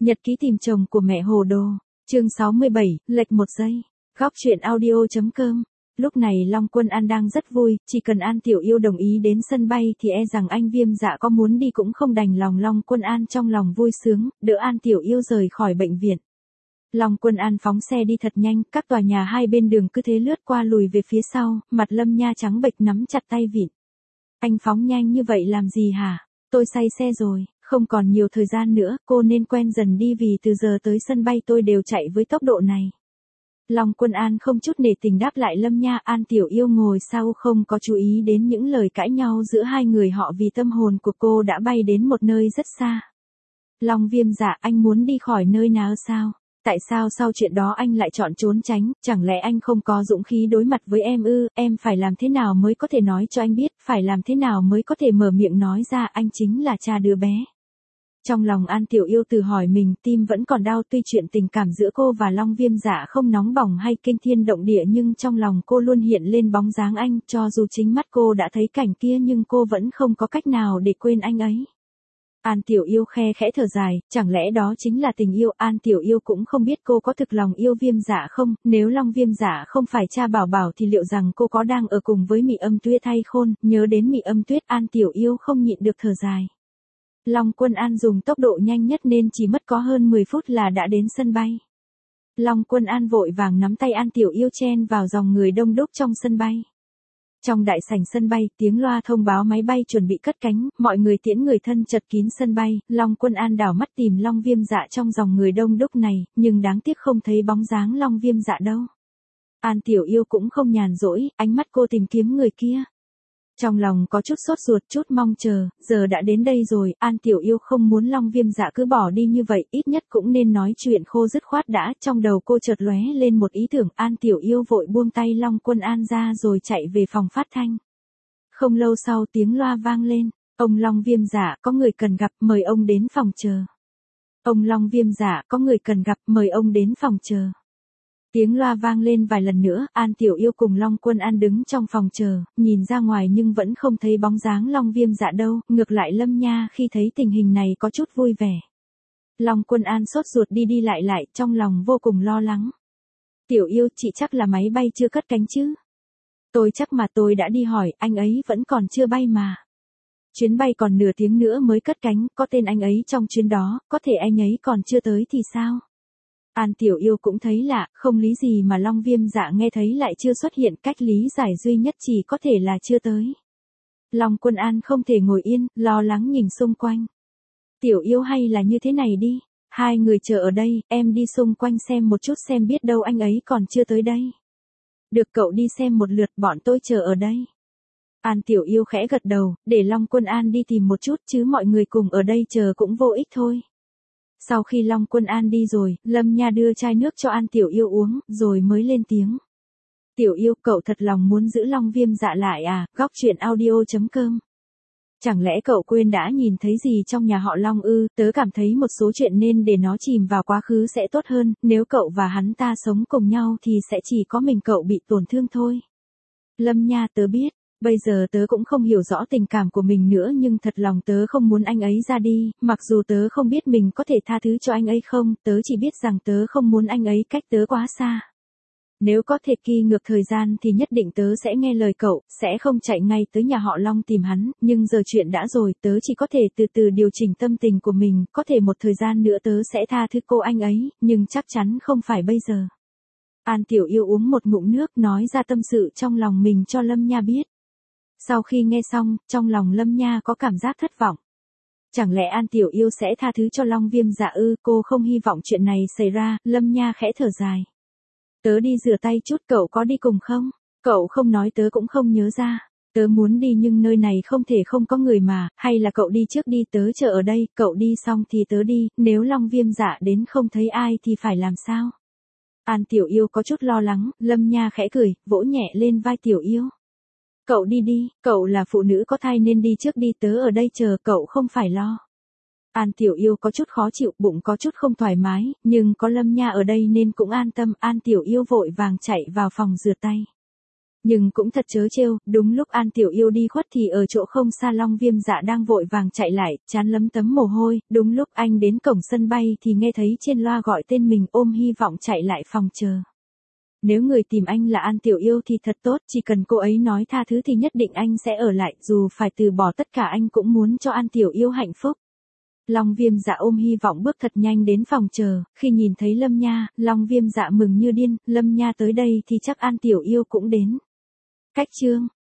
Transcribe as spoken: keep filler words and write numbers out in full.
Nhật ký tìm chồng của mẹ hồ đồ, chương sáu mươi bảy, lệch một giây. Góc truyện audio.com. Lúc này Long Quân An đang rất vui, chỉ cần An Tiểu Yêu đồng ý đến sân bay thì e rằng anh Viêm Dạ có muốn đi cũng không đành lòng. Long Quân An trong lòng vui sướng, đỡ An Tiểu Yêu rời khỏi bệnh viện. Long Quân An phóng xe đi thật nhanh, các tòa nhà hai bên đường cứ thế lướt qua lùi về phía sau, mặt Lâm Nha trắng bệch nắm chặt tay vịn. Anh phóng nhanh như vậy làm gì hả? Tôi say xe rồi, không còn nhiều thời gian nữa, cô nên quen dần đi vì từ giờ tới sân bay tôi đều chạy với tốc độ này. Long Quân An không chút nể tình đáp lại Lâm Nha. An Tiểu Yêu ngồi sau không có chú ý đến những lời cãi nhau giữa hai người họ vì tâm hồn của cô đã bay đến một nơi rất xa. Long Viêm Dạ, anh muốn đi khỏi nơi nào sao? Tại sao sau chuyện đó anh lại chọn trốn tránh, chẳng lẽ anh không có dũng khí đối mặt với em ư? Em phải làm thế nào mới có thể nói cho anh biết, phải làm thế nào mới có thể mở miệng nói ra anh chính là cha đứa bé. Trong lòng An Tiểu Yêu tự hỏi mình, tim vẫn còn đau. Tuy chuyện tình cảm giữa cô và Long Viêm Dạ không nóng bỏng hay kinh thiên động địa nhưng trong lòng cô luôn hiện lên bóng dáng anh. Cho dù chính mắt cô đã thấy cảnh kia nhưng cô vẫn không có cách nào để quên anh ấy. An Tiểu Yêu khe khẽ thở dài, chẳng lẽ đó chính là tình yêu? An Tiểu Yêu cũng không biết cô có thực lòng yêu Viêm Dạ không, nếu Long Viêm Dạ không phải cha Bảo Bảo thì liệu rằng cô có đang ở cùng với Mị Âm Tuyết hay khôn? Nhớ đến Mị Âm Tuyết, An Tiểu Yêu không nhịn được thở dài. Long Quân An dùng tốc độ nhanh nhất nên chỉ mất có hơn mười phút là đã đến sân bay. Long Quân An vội vàng nắm tay An Tiểu Yêu chen vào dòng người đông đúc trong sân bay. Trong đại sảnh sân bay, tiếng loa thông báo máy bay chuẩn bị cất cánh, mọi người tiễn người thân chật kín sân bay. Long Quân An đảo mắt tìm Long Viêm Dạ trong dòng người đông đúc này, nhưng đáng tiếc không thấy bóng dáng Long Viêm Dạ đâu. An Tiểu Yêu cũng không nhàn rỗi, ánh mắt cô tìm kiếm người kia. Trong lòng có chút sốt ruột, chút mong chờ, giờ đã đến đây rồi, An Tiểu Yêu không muốn Long Viêm Dạ cứ bỏ đi như vậy, ít nhất cũng nên nói chuyện khô dứt khoát đã. Trong đầu cô chợt lóe lên một ý tưởng, An Tiểu Yêu vội buông tay Long Quân An ra rồi chạy về phòng phát thanh. Không lâu sau tiếng loa vang lên, ông Long Viêm Dạ, có người cần gặp, mời ông đến phòng chờ. Ông Long Viêm Dạ, có người cần gặp, mời ông đến phòng chờ. Tiếng loa vang lên vài lần nữa, An Tiểu Yêu cùng Long Quân An đứng trong phòng chờ, nhìn ra ngoài nhưng vẫn không thấy bóng dáng Long Viêm Dạ đâu, ngược lại Lâm Nha khi thấy tình hình này có chút vui vẻ. Long Quân An sốt ruột đi đi lại lại, trong lòng vô cùng lo lắng. Tiểu Yêu, chị chắc là máy bay chưa cất cánh chứ? Tôi chắc mà, tôi đã đi hỏi, anh ấy vẫn còn chưa bay mà. Chuyến bay còn nửa tiếng nữa mới cất cánh, có tên anh ấy trong chuyến đó, có thể anh ấy còn chưa tới thì sao? An Tiểu Yêu cũng thấy lạ, không lý gì mà Long Viêm Dạ nghe thấy lại chưa xuất hiện, cách lý giải duy nhất chỉ có thể là chưa tới. Long Quân An không thể ngồi yên, lo lắng nhìn xung quanh. Tiểu Yêu, hay là như thế này đi, hai người chờ ở đây, em đi xung quanh xem một chút xem biết đâu anh ấy còn chưa tới đây. Được, cậu đi xem một lượt, bọn tôi chờ ở đây. An Tiểu Yêu khẽ gật đầu, để Long Quân An đi tìm một chút chứ mọi người cùng ở đây chờ cũng vô ích thôi. Sau khi Long Quân An đi rồi, Lâm Nha đưa chai nước cho An Tiểu Yêu uống, rồi mới lên tiếng. Tiểu Yêu, cậu thật lòng muốn giữ Long Viêm Dạ lại à? Góc truyện audio.com. Chẳng lẽ cậu quên đã nhìn thấy gì trong nhà họ Long ư? Tớ cảm thấy một số chuyện nên để nó chìm vào quá khứ sẽ tốt hơn, nếu cậu và hắn ta sống cùng nhau thì sẽ chỉ có mình cậu bị tổn thương thôi. Lâm Nha, tớ biết. Bây giờ tớ cũng không hiểu rõ tình cảm của mình nữa nhưng thật lòng tớ không muốn anh ấy ra đi, mặc dù tớ không biết mình có thể tha thứ cho anh ấy không, tớ chỉ biết rằng tớ không muốn anh ấy cách tớ quá xa. Nếu có thể kỳ ngược thời gian thì nhất định tớ sẽ nghe lời cậu, sẽ không chạy ngay tới nhà họ Long tìm hắn, nhưng giờ chuyện đã rồi, tớ chỉ có thể từ từ điều chỉnh tâm tình của mình, có thể một thời gian nữa tớ sẽ tha thứ cô anh ấy, nhưng chắc chắn không phải bây giờ. An Tiểu Yêu uống một ngụm nước nói ra tâm sự trong lòng mình cho Lâm Nha biết. Sau khi nghe xong, trong lòng Lâm Nha có cảm giác thất vọng. Chẳng lẽ An Tiểu Yêu sẽ tha thứ cho Long Viêm Dạ ư? Cô không hy vọng chuyện này xảy ra. Lâm Nha khẽ thở dài. Tớ đi rửa tay chút, cậu có đi cùng không? Cậu không nói tớ cũng không nhớ ra. Tớ muốn đi nhưng nơi này không thể không có người mà, hay là cậu đi trước đi, tớ chờ ở đây, cậu đi xong thì tớ đi, nếu Long Viêm Dạ đến không thấy ai thì phải làm sao? An Tiểu Yêu có chút lo lắng, Lâm Nha khẽ cười, vỗ nhẹ lên vai Tiểu Yêu. Cậu đi đi, cậu là phụ nữ có thai nên đi trước đi, tớ ở đây chờ, cậu không phải lo. An Tiểu Yêu có chút khó chịu, bụng có chút không thoải mái, nhưng có Lâm Nha ở đây nên cũng an tâm. An Tiểu Yêu vội vàng chạy vào phòng rửa tay. Nhưng cũng thật trớ trêu, đúng lúc An Tiểu Yêu đi khuất thì ở chỗ không xa Long Viêm Dạ đang vội vàng chạy lại, trán lấm tấm mồ hôi, đúng lúc anh đến cổng sân bay thì nghe thấy trên loa gọi tên mình, ôm hy vọng chạy lại phòng chờ. Nếu người tìm anh là An Tiểu Yêu thì thật tốt, chỉ cần cô ấy nói tha thứ thì nhất định anh sẽ ở lại, dù phải từ bỏ tất cả anh cũng muốn cho An Tiểu Yêu hạnh phúc. Long Viêm Dạ ôm hy vọng bước thật nhanh đến phòng chờ, khi nhìn thấy Lâm Nha, Long Viêm Dạ mừng như điên, Lâm Nha tới đây thì chắc An Tiểu Yêu cũng đến. Cách chương